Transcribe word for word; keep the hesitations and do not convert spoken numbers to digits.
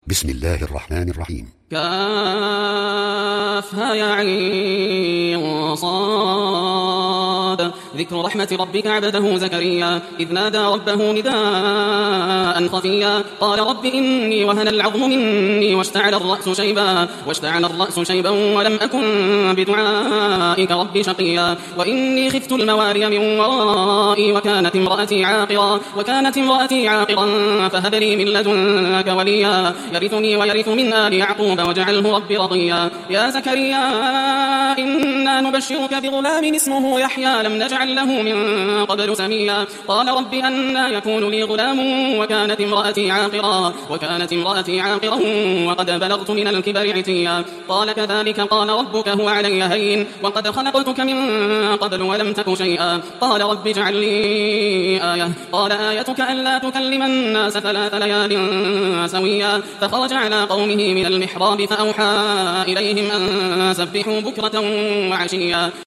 بسم الله الرحمن الرحيم. كافها يا عين صاد. ذكر رحمة ربك عبده زكريا إذ نادى ربه نداء خفيا قال رب إني وهن العظم مني واشتعل الرأس شيبا واشتعل الرأس شيبا ولم أكن بدعائك رب شقيا وإني خفت المواري من ورائي وكانت امرأتي عاقرا وكانت امرأتي عاقرا فهب لي من لدنك وليا يرثني ويرث من آل يعقوب واجعله رب رضيا. يا زكريا إنا نبشرك بغلام اسمه يحيى لم نجعل له من قبل سميا قال رب أنى يكون لي غلام وكانت امرأتي عاقرا وكانت امرأتي عاقرا وقد بلغت من الكبر عتيا قال كذلك قال ربك هو علي هين وقد خلقتك من قبل ولم تك شيئا قال رب اجعل لي آية قال آيتك ألا تكلم الناس ثلاث ليال سويا فخرج على قومه من المحراب فأوحى إليهم أن سبحوا بكرة وعشيا.